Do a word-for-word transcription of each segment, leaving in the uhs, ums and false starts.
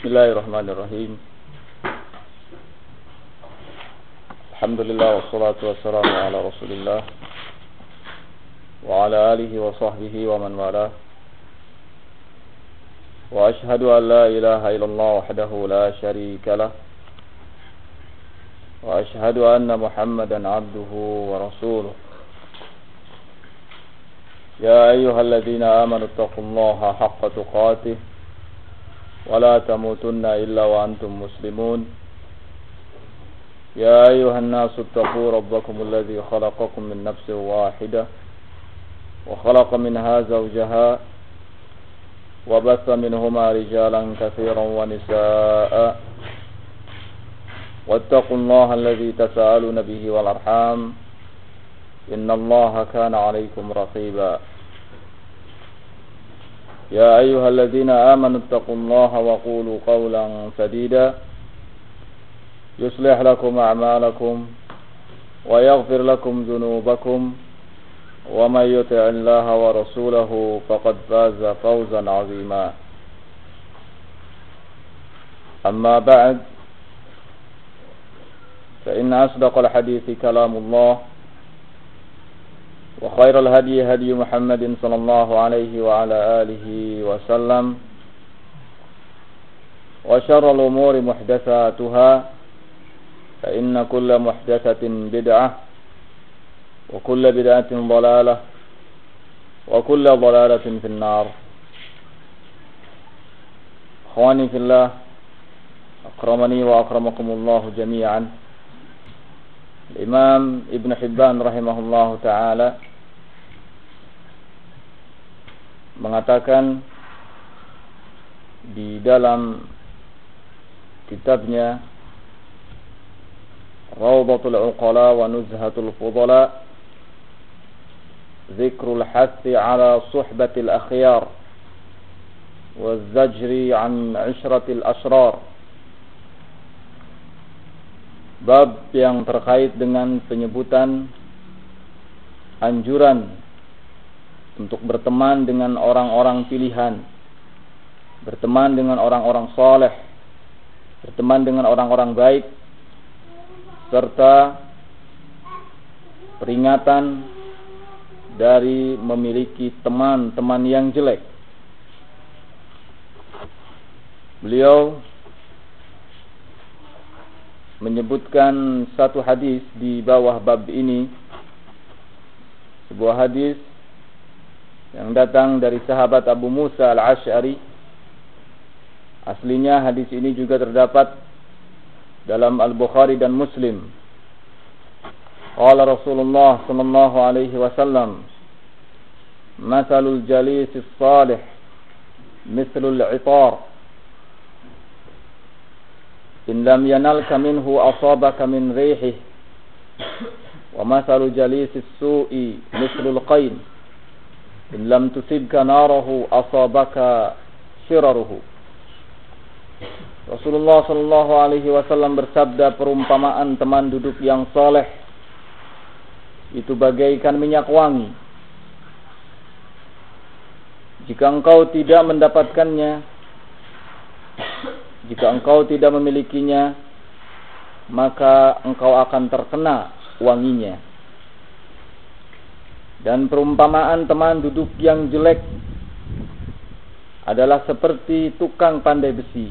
Bismillahirrahmanirrahim. Alhamdulillah wassalatu wassalamu ala Rasulillah wa ala alihi wa sahbihi wa man walah. Wa ashhadu an la ilaha illallah wahdahu la syarika lah. Wa ashhadu anna Muhammadan abduhu wa rasuluh. Ya ayyuhalladzina amanu taqullaha haqqa tuqatih wa la tamutunna illa wa antum muslimun. Ya ayyuhan nasu taqu rabbakum alladzi khalaqakum min nafsin wahidah wa khalaqa minha zawjaha wa batha minhuma rijalan katsiran wa nisaa'a wattaqullaha alladzi tasaaluna bihi wal arham innallaha kana 'alaykum raqiba. Ya ayyuhalladzina amanu taqullaha wa qulu qawlan sadida yuslih lakum a'malakum wa yaghfir lakum dhunubakum wa may yuti'illaha wa rasulahu faqad faza fawzan 'azima. Amma ba'd, fa inna asdaqal hadithi kalamullah wa khairal hadi hadi Muhammadin sallallahu alaihi wa ala alihi wa sallam wa syarrul umuri muhdatsatuha fa inna kulla muhdatsatin bid'ah wa kulla bid'atin dhalalah wa kulla dhalalatin finnar. Akhwani fillah, akramani wa akramakumullah jami'an. Imam Ibn Hibban rahimahullahu ta'ala mengatakan di dalam kitabnya Rawdatul Uqala wa Nuzhatul Fudala, zikrul hathi ala suhbatil akhyar wa zajri an ishratil asrar, bab yang terkait dengan penyebutan anjuran untuk berteman dengan orang-orang pilihan, berteman dengan orang-orang saleh, berteman dengan orang-orang baik, serta peringatan dari memiliki teman-teman yang jelek. Beliau menyebutkan satu hadis di bawah bab ini, sebuah hadis yang datang dari sahabat Abu Musa al-Asy'ari. Aslinya hadis ini juga terdapat dalam Al-Bukhari dan Muslim. Qala Rasulullah sallallahu alaihi wasallam, "Matsalul jalisis salih mithlul 'itar, in lam yanalka minhu asabaka min rihihi, wa matsalu jalisis su'i mithlul qain, in lam tusibka narahu asabaka syiraruhu." Rasulullah sallallahu alaihi wasallam bersabda, perumpamaan teman duduk yang soleh itu bagaikan minyak wangi. Jika engkau tidak mendapatkannya, jika engkau tidak memilikinya, maka engkau akan terkena wanginya. Dan perumpamaan teman duduk yang jelek adalah seperti tukang pandai besi.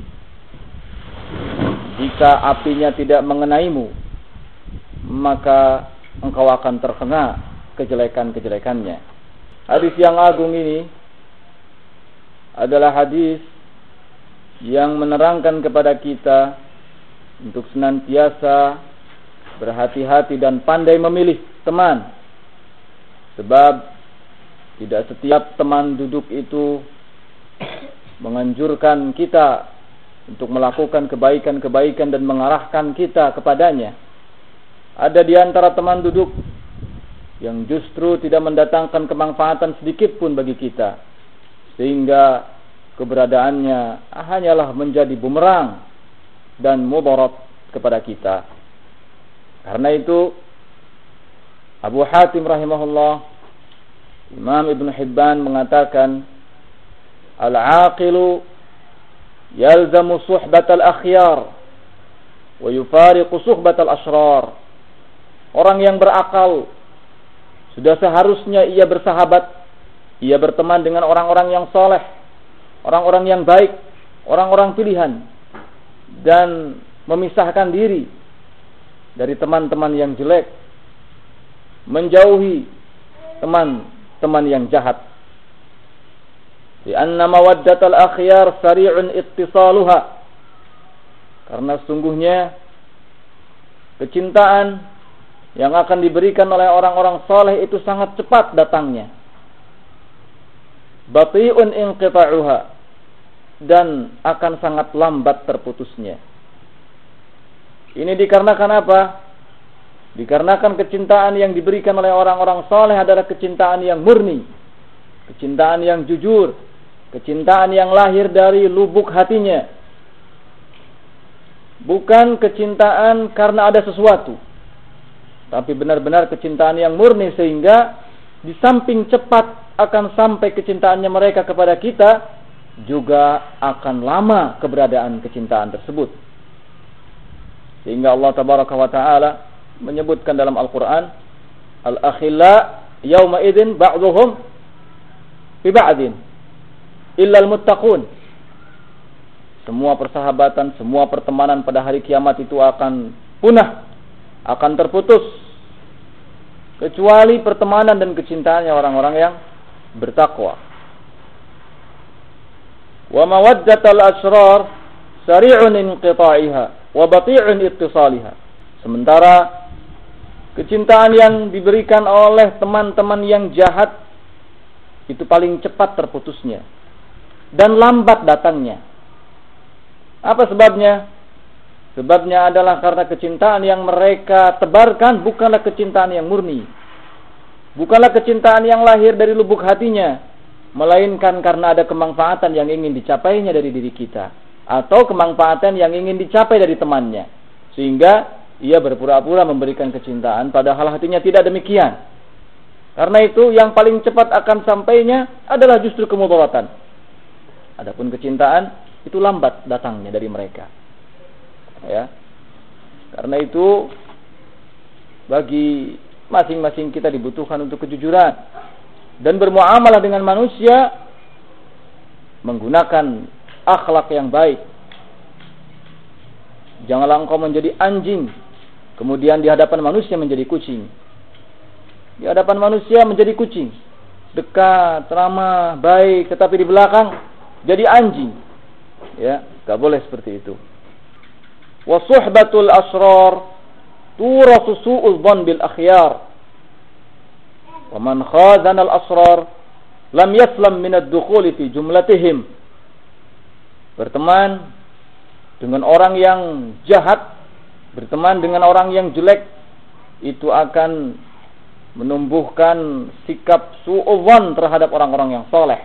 Jika apinya tidak mengenaimu, maka engkau akan terkena kejelekan-kejelekannya. Hadis yang agung ini adalah hadis yang menerangkan kepada kita untuk senantiasa berhati-hati dan pandai memilih teman. Sebab tidak setiap teman duduk itu menganjurkan kita untuk melakukan kebaikan-kebaikan dan mengarahkan kita kepadanya. Ada di antara teman duduk yang justru tidak mendatangkan kemanfaatan sedikit pun bagi kita, sehingga keberadaannya hanyalah menjadi bumerang dan mudarat kepada kita. Karena itu Abu Hatim rahimahullah, Imam Ibn Hibban mengatakan, al-aqilu yalzamu suhbatal akhyar wa yufariqu suhbatal ashrar. Orang yang berakal sudah seharusnya ia bersahabat, ia berteman dengan orang-orang yang soleh, orang-orang yang baik, orang-orang pilihan, dan memisahkan diri dari teman-teman yang jelek, menjauhi teman-teman yang jahat. Lianna mawaddatal akhyar sari'un ittisaluha. Karena sungguhnya kecintaan yang akan diberikan oleh orang-orang saleh itu sangat cepat datangnya. Bati'un inqita'uha, dan akan sangat lambat terputusnya. Ini dikarenakan apa? Dikarenakan kecintaan yang diberikan oleh orang-orang saleh adalah kecintaan yang murni, kecintaan yang jujur, kecintaan yang lahir dari lubuk hatinya. Bukan kecintaan karena ada sesuatu, tapi benar-benar kecintaan yang murni, sehingga di samping cepat akan sampai kecintaannya mereka kepada kita, juga akan lama keberadaan kecintaan tersebut. Sehingga Allah tabaraka wa ta'ala menyebutkan dalam Al-Quran, Al-akhilla yawma idin ba'duhum fi ba'din illa al-muttaqun. Semua persahabatan, semua pertemanan pada hari kiamat itu akan punah, akan terputus, kecuali pertemanan dan kecintaannya orang-orang yang bertakwa. Wa mawaddatal asrar sari'un inqita'iha wa bati'un ittisaliha. Sementara kecintaan yang diberikan oleh teman-teman yang jahat itu paling cepat terputusnya dan lambat datangnya. Apa sebabnya? Sebabnya adalah karena kecintaan yang mereka tebarkan bukanlah kecintaan yang murni, bukanlah kecintaan yang lahir dari lubuk hatinya, melainkan karena ada kemanfaatan yang ingin dicapainya dari diri kita, atau kemanfaatan yang ingin dicapai dari temannya, sehingga ia berpura-pura memberikan kecintaan padahal hatinya tidak demikian. Karena itu yang paling cepat akan sampainya adalah justru kemudaratan. Adapun kecintaan itu lambat datangnya dari mereka. Ya. Karena itu bagi masing-masing kita dibutuhkan untuk kejujuran dan bermuamalah dengan manusia menggunakan akhlak yang baik. Janganlah engkau menjadi anjing, kemudian di hadapan manusia menjadi kucing. Di hadapan manusia menjadi kucing, dekat, ramah, baik, tetapi di belakang jadi anjing. Ya, enggak boleh seperti itu. Wa suhbatul asrar turasu su'ul dhann bil akhyar. Wa man khazana al asrar lam yaslam min ad-dukhul fi jumlatihim. Berteman dengan orang yang jahat, berteman dengan orang yang jelek, itu akan menumbuhkan sikap su'ul dhann terhadap orang-orang yang saleh.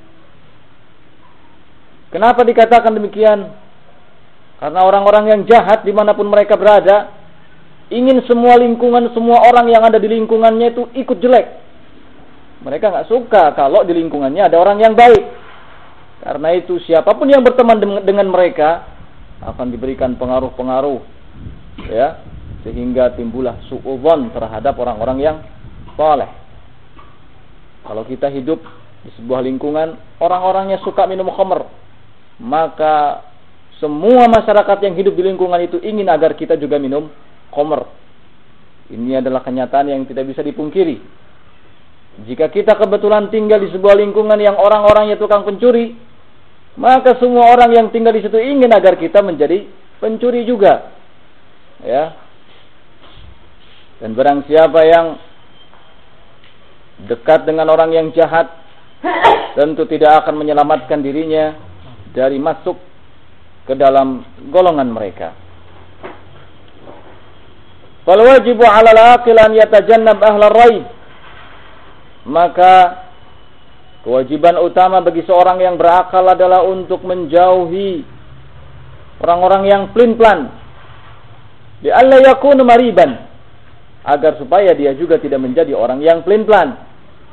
Kenapa dikatakan demikian? Karena orang-orang yang jahat dimanapun mereka berada, ingin semua lingkungan, semua orang yang ada di lingkungannya itu ikut jelek. Mereka nggak suka kalau di lingkungannya ada orang yang baik. Karena itu siapapun yang berteman dengan mereka akan diberikan pengaruh-pengaruh, ya, sehingga timbullah su'udzon terhadap orang-orang yang saleh. Kalau kita hidup di sebuah lingkungan orang-orangnya suka minum khamr, maka semua masyarakat yang hidup di lingkungan itu ingin agar kita juga minum khamr. Ini adalah kenyataan yang tidak bisa dipungkiri. Jika kita kebetulan tinggal di sebuah lingkungan yang orang-orangnya tukang pencuri, maka semua orang yang tinggal di situ ingin agar kita menjadi pencuri juga. Ya. Dan barang siapa yang dekat dengan orang yang jahat, tentu tidak akan menyelamatkan dirinya dari masuk ke dalam golongan mereka. Fal wajibu 'ala al-aqil an yatajannab ahla ar-rayb. Maka kewajiban utama bagi seorang yang berakal adalah untuk menjauhi orang-orang yang pelin-pelan. Bi alla yakunu mariban, agar supaya dia juga tidak menjadi orang yang pelin-pelan.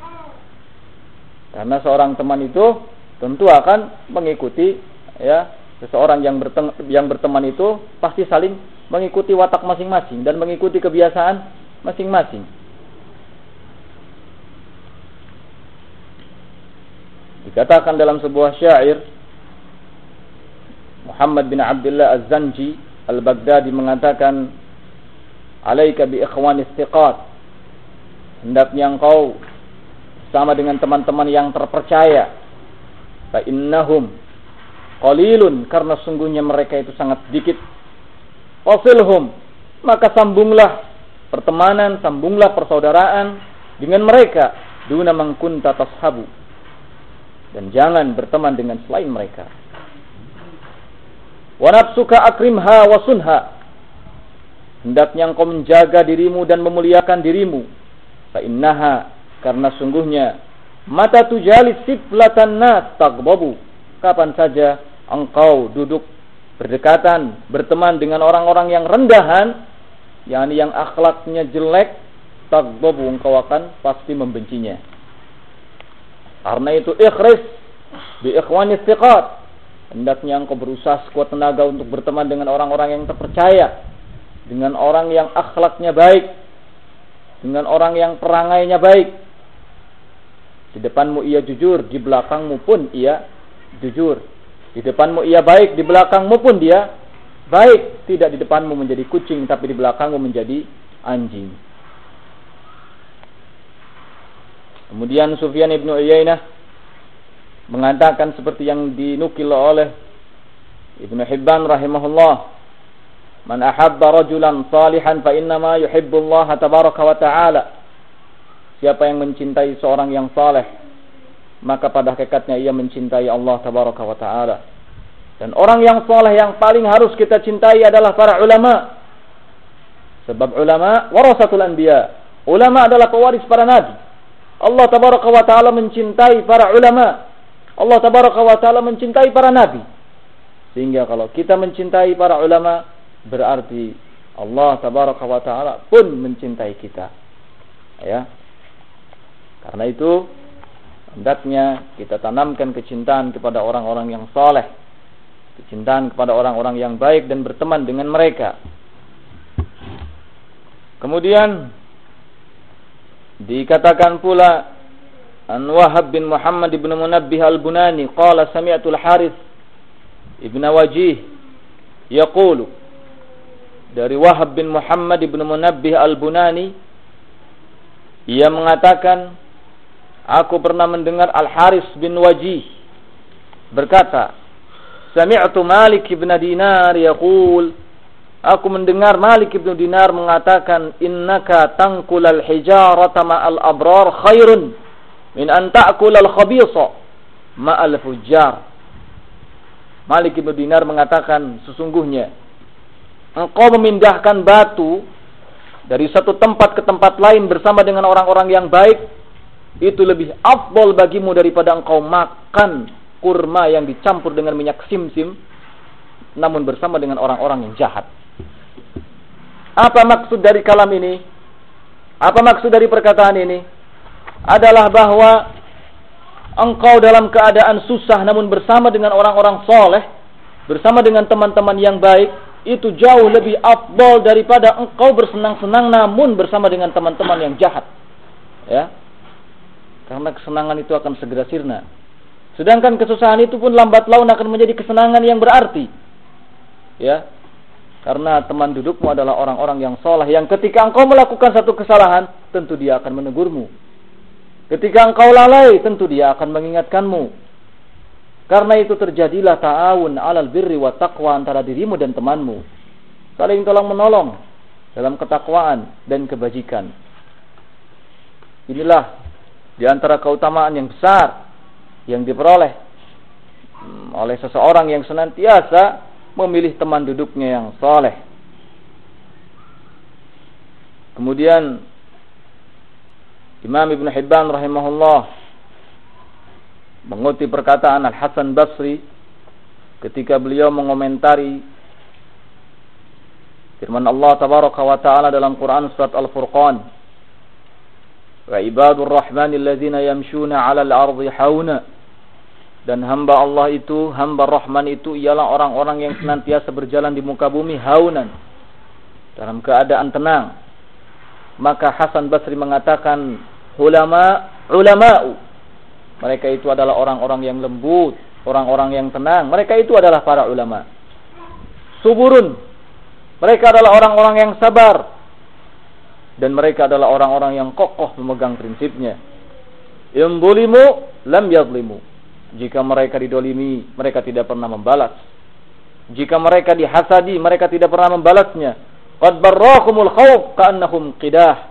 Karena seorang teman itu tentu akan mengikuti, ya, Seseorang yang berteman, yang berteman itu pasti saling mengikuti watak masing-masing dan mengikuti kebiasaan masing-masing. Dikatakan dalam sebuah syair, Muhammad bin Abdullah Az-Zanji Al-Baghdadi mengatakan, "Alaika bi ikhwan istiqat." Hendaknya engkau sama dengan teman-teman yang terpercaya. Fa innahum qalilun, karena sungguhnya mereka itu sangat sedikit. Wasilhum, maka sambunglah pertemanan, sambunglah persaudaraan dengan mereka. Duna man kunta tashabu, dan jangan berteman dengan selain mereka. Wa nafsuka akrimha wa sunha, hendaknya engkau menjaga dirimu dan memuliakan dirimu. Fa innaha, karena sungguhnya mata tujalis siflatan nas tagbabu, kapan saja engkau duduk berdekatan, berteman dengan orang-orang yang rendahan, yakni yang akhlaknya jelek, tagbabu, engkau akan pasti membencinya. Karena itu ikhris bi ikhwan istiqat, hendaknya engkau berusaha sekuat tenaga untuk berteman dengan orang-orang yang terpercaya, dengan orang yang akhlaknya baik, dengan orang yang perangainya baik. Di depanmu ia jujur, di belakangmu pun ia jujur. Di depanmu ia baik, di belakangmu pun dia baik. Tidak di depanmu menjadi kucing, tapi di belakangmu menjadi anjing. Kemudian Sufyan ibn Uyainah mengatakan seperti yang dinukil oleh Ibnu Hibban rahimahullah, "Man ahabba rajulan salihan fa innama yuhibbullaha tabaraka wa ta'ala." Siapa yang mencintai seorang yang saleh, maka pada hakikatnya ia mencintai Allah tabaraka wa ta'ala. Dan orang yang saleh yang paling harus kita cintai adalah para ulama. Sebab ulama warasatul anbiya. Ulama adalah pewaris para nabi. Allah tabaraka wa ta'ala mencintai para ulama. Allah tabaraka wa ta'ala mencintai para nabi. Sehingga kalau kita mencintai para ulama, berarti Allah tabaraka wa ta'ala pun mencintai kita. Ya. Karena itu hendaknya kita tanamkan kecintaan kepada orang-orang yang saleh, kecintaan kepada orang-orang yang baik dan berteman dengan mereka. Kemudian dikatakan pula an Wahab bin Muhammad ibn Munabbih al-Bunani qala sami'tu al-Harith ibn Wajih yaqulu, dari Wahab bin Muhammad ibn Munabbih al-Bunani, ia mengatakan, aku pernah mendengar Al-Haris bin Wajih berkata, sami'tu Malik ibn Dinar yaqul, aku mendengar Malik ibn Dinar mengatakan, innaka tanqulal hijarata ma'al abrar khairun min an ta'kulal khabisa ma'al fujjar. Malik ibn Dinar mengatakan, sesungguhnya engkau memindahkan batu dari satu tempat ke tempat lain bersama dengan orang-orang yang baik, itu lebih afdol bagimu daripada engkau makan kurma yang dicampur dengan minyak simsim namun bersama dengan orang-orang yang jahat. Apa maksud dari kalam ini? Apa maksud dari perkataan ini? Adalah bahwa engkau dalam keadaan susah namun bersama dengan orang-orang soleh, bersama dengan teman-teman yang baik, itu jauh lebih afdal daripada engkau bersenang-senang namun bersama dengan teman-teman yang jahat. Ya. Karena kesenangan itu akan segera sirna. Sedangkan kesusahan itu pun lambat laun akan menjadi kesenangan yang berarti. Ya. Karena teman dudukmu adalah orang-orang yang soleh, yang ketika engkau melakukan satu kesalahan, tentu dia akan menegurmu. Ketika engkau lalai, tentu dia akan mengingatkanmu. Karena itu terjadilah ta'awun 'alal birri wa taqwa antara dirimu dan temanmu. Saling tolong menolong dalam ketakwaan dan kebajikan. Inilah di antara keutamaan yang besar yang diperoleh oleh seseorang yang senantiasa memilih teman duduknya yang saleh. Kemudian Imam Ibn Hibban rahimahullah mengutip perkataan Al-Hasan Basri ketika beliau mengomentari firman Allah tabaraka wa ta'ala dalam Quran surat Al-Furqan, wa ibadur rahmanil ladzina yamshuna 'alal ardi hauna Dan hamba Allah itu, hamba Rahman itu ialah orang-orang yang senantiasa berjalan di muka bumi haunan, dalam keadaan tenang. Maka Hasan Basri mengatakan, ulama, ulama'u, mereka itu adalah orang-orang yang lembut, orang-orang yang tenang. Mereka itu adalah para ulama. Suburun, mereka adalah orang-orang yang sabar. Dan mereka adalah orang-orang yang kokoh memegang prinsipnya. Imbulimu lam yadlimu. Jika mereka didolimi, mereka tidak pernah membalas. Jika mereka dihasadi, mereka tidak pernah membalasnya. Qad barrakumul khawf ka'annahum qidah.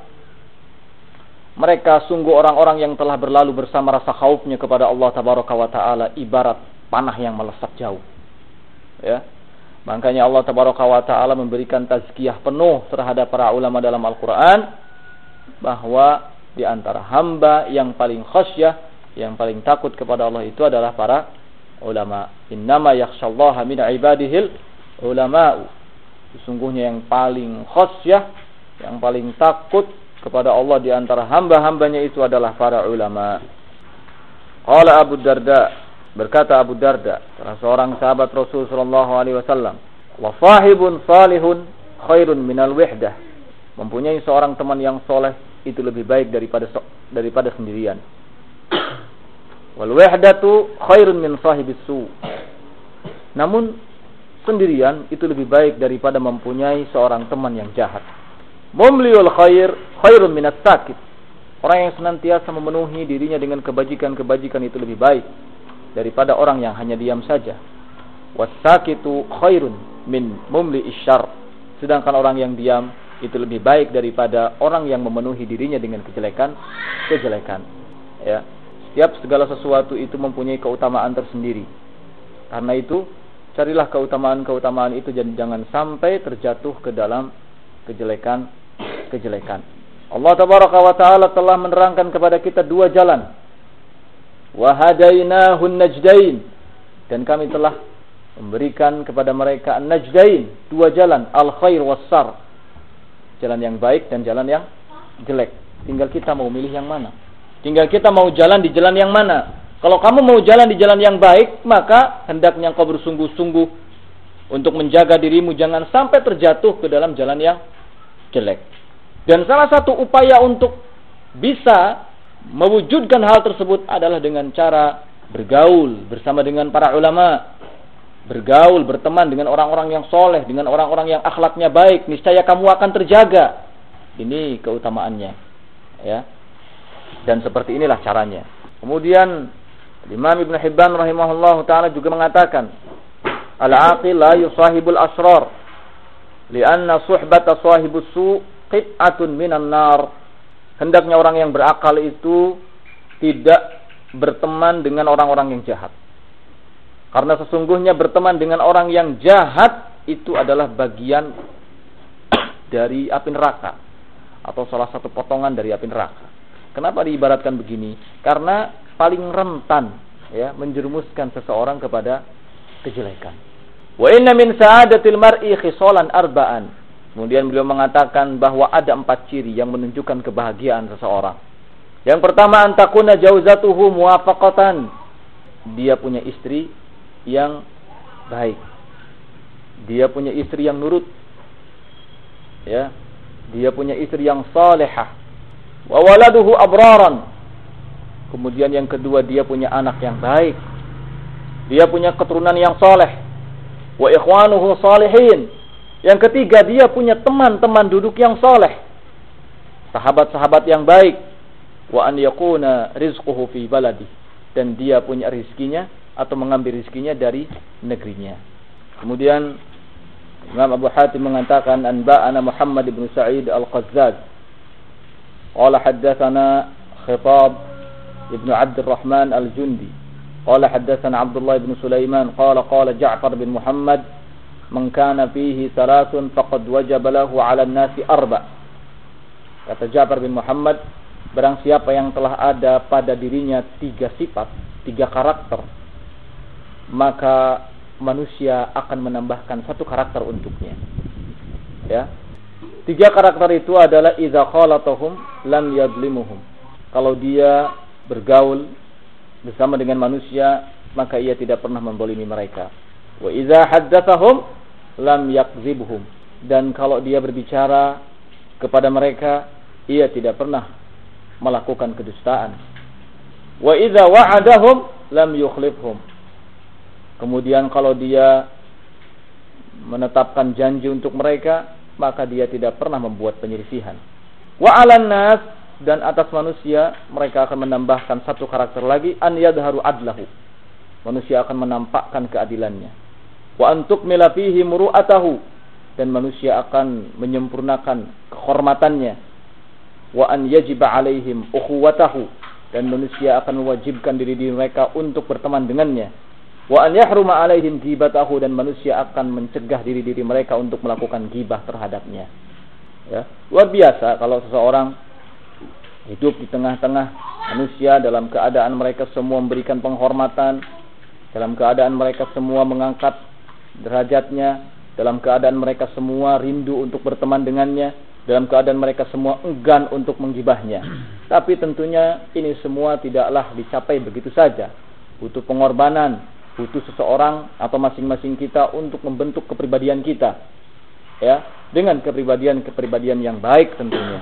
Mereka sungguh orang-orang yang telah berlalu bersama rasa khaufnya kepada Allah Tabaraka wa Ta'ala, ibarat panah yang melesat jauh. Ya. Makanya Allah Tabaraka wa Ta'ala memberikan tazkiyah penuh terhadap para ulama dalam Al-Quran, bahwa di antara hamba yang paling khasyah, yang paling takut kepada Allah itu adalah para ulama. Innama yakhshallaha min ibadihil ulama'u. Sesungguhnya yang paling khasyah, yang paling takut kepada Allah di antara hamba-hambanya itu adalah para ulama. Qala Abu Darda, berkata Abu Darda, salah seorang sahabat Rasul sallallahu alaihi wasallam, wa sahibun salihun khairun minal wahdah. Mempunyai seorang teman yang soleh itu lebih baik daripada daripada sendirian. Wal wahdatu khairun min sahibis su. Namun sendirian itu lebih baik daripada mempunyai seorang teman yang jahat. Mumliul khair khairun minat sakit. Orang yang senantiasa memenuhi dirinya dengan kebajikan-kebajikan itu lebih baik daripada orang yang hanya diam saja. Wasakitu khairun min mumli isyar. Sedangkan orang yang diam itu lebih baik daripada orang yang memenuhi dirinya dengan kejelekan, kejelekan. Ya. Setiap segala sesuatu itu mempunyai keutamaan tersendiri. Karena itu, carilah keutamaan-keutamaan itu dan jangan sampai terjatuh ke dalam kejelekan-kejelekan. Allah Tabaraka wa Ta'ala telah menerangkan kepada kita dua jalan. Wa hadainahun najdain. Dan kami telah memberikan kepada mereka an-najdain, dua jalan, al-khair was-sar. Jalan yang baik dan jalan yang jelek. Tinggal kita mau milih yang mana. Tinggal kita mau jalan di jalan yang mana. Kalau kamu mau jalan di jalan yang baik, maka hendaknya engkau bersungguh-sungguh untuk menjaga dirimu jangan sampai terjatuh ke dalam jalan yang jelek. Dan salah satu upaya untuk bisa mewujudkan hal tersebut adalah dengan cara bergaul bersama dengan para ulama. Bergaul, berteman dengan orang-orang yang soleh, dengan orang-orang yang akhlaknya baik. Niscaya kamu akan terjaga. Ini keutamaannya. Ya. Dan seperti inilah caranya. Kemudian Imam Ibn Hibban rahimahullah ta'ala juga mengatakan, al-aqil la yusahibul asrar lianna suhbata sahibus su' qit'atun minan nar. Hendaknya orang yang berakal itu tidak berteman dengan orang-orang yang jahat. Karena sesungguhnya berteman dengan orang yang jahat itu adalah bagian dari api neraka, atau salah satu potongan dari api neraka. Kenapa diibaratkan begini? Karena paling rentan ya menjerumuskan seseorang kepada kejelekan. Wa inna min sa'adatil mar'i khisalan arba'an. Kemudian beliau mengatakan bahwa ada empat ciri yang menunjukkan kebahagiaan seseorang. Yang pertama, antakuna jauzatuhu muwafaqatan. Dia punya istri yang baik. Dia punya istri yang nurut. Ya. Dia punya istri yang salihah. Wa waladuhu abraran. Kemudian yang kedua, dia punya anak yang baik. Dia punya keturunan yang saleh. Wa ikhwanuhu salihin. Yang ketiga, dia punya teman-teman duduk yang saleh. Sahabat-sahabat yang baik. Wa an yakuna rizquhu fi baladi. Dan dia punya rizkinya atau mengambil rizkinya dari negerinya. Kemudian Imam Abu Hatim mengatakan, anba'ana Muhammad ibn Sa'id al-Qazzaz qala haddatsana Khitab ibn Abdurrahman al-Jundi qala haddatsana Abdullah ibn Sulaiman qala qala Ja'far bin Muhammad man kana fihi thalathun faqad wajaba lahu 'ala an-nasi arba'. Kata Ja'far bin Muhammad, barang siapa yang telah ada pada dirinya tiga sifat, tiga karakter, maka manusia akan menambahkan satu karakter untuknya. Ya. Tiga karakter itu adalah idza khalatahum lam yadlimuhum. Kalau dia bergaul bersama dengan manusia, maka ia tidak pernah menzalimi mereka. Wa idza haddatsahum lam yakdzibhum, dan kalau dia berbicara kepada mereka, ia tidak pernah melakukan kedustaan. Wa idza wa'adahum lam yukhlifhum, kemudian kalau dia menetapkan janji untuk mereka, maka dia tidak pernah membuat penyelisihan. Wa 'alan nas, dan atas manusia mereka akan menambahkan satu karakter lagi, an yadharu adlahu, manusia akan menampakkan keadilannya. Wa antuk mila fihi muru'atahu, dan manusia akan menyempurnakan kehormatannya. Wa an yajiba alaihim ukhuwatahu, dan manusia akan mewajibkan diri diri mereka untuk berteman dengannya. Wa an yahruma alaihim ghibatahu, dan manusia akan mencegah diri diri mereka untuk melakukan ghibah terhadapnya. Ya, luar biasa kalau seseorang hidup di tengah-tengah manusia dalam keadaan mereka semua memberikan penghormatan, dalam keadaan mereka semua mengangkat derajatnya, dalam keadaan mereka semua rindu untuk berteman dengannya, dalam keadaan mereka semua enggan untuk menggibahnya. Tapi tentunya ini semua tidaklah dicapai begitu saja. Butuh pengorbanan, butuh seseorang atau masing-masing kita untuk membentuk kepribadian kita, ya, dengan kepribadian-kepribadian yang baik tentunya.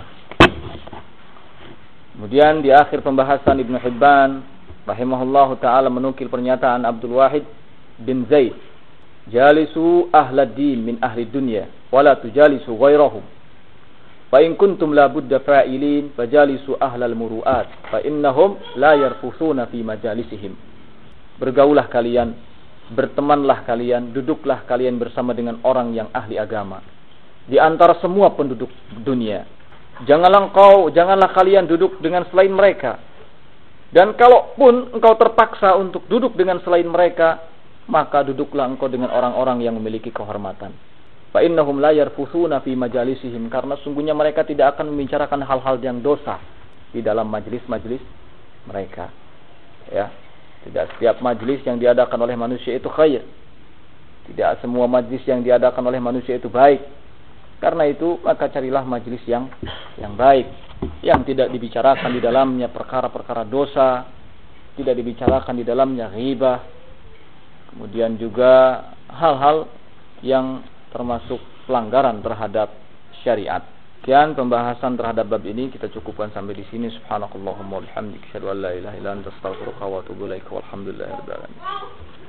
Kemudian di akhir pembahasan Ibnu Hibban rahimahullahu taala menukil pernyataan Abdul Wahid bin Zaid, "Jalisu ahlad din min ahli dunya wa la tujalisu ghairahum. Fa in kuntum la budda fa'ilin fajalisu ahlal muru'at fa innahum la yarfusuna fi majalisihim." Bergaulah kalian, bertemanlah kalian, duduklah kalian bersama dengan orang yang ahli agama di antara semua penduduk dunia. Janganlah engkau, janganlah kalian duduk dengan selain mereka. Dan kalaupun engkau terpaksa untuk duduk dengan selain mereka, maka duduklah engkau dengan orang-orang yang memiliki kehormatan. Fa innahum la yarfusuna fi majalisihim, karena sungguhnya mereka tidak akan membicarakan hal-hal yang dosa di dalam majelis-majelis mereka. Ya, tidak setiap majelis yang diadakan oleh manusia itu khair. Tidak semua majelis yang diadakan oleh manusia itu baik. Karena itu maka carilah majelis yang yang baik, yang tidak dibicarakan di dalamnya perkara-perkara dosa, tidak dibicarakan di dalamnya ghibah, kemudian juga hal-hal yang termasuk pelanggaran terhadap syariat. Sekian pembahasan terhadap bab ini, kita cukupkan sampai di sini. Subhanakallahumma wa bihamdika, asyhadu an la ilaha illa anta, astaghfiruka wa atubu ilaik. Walhamdulillahirabbil alamin.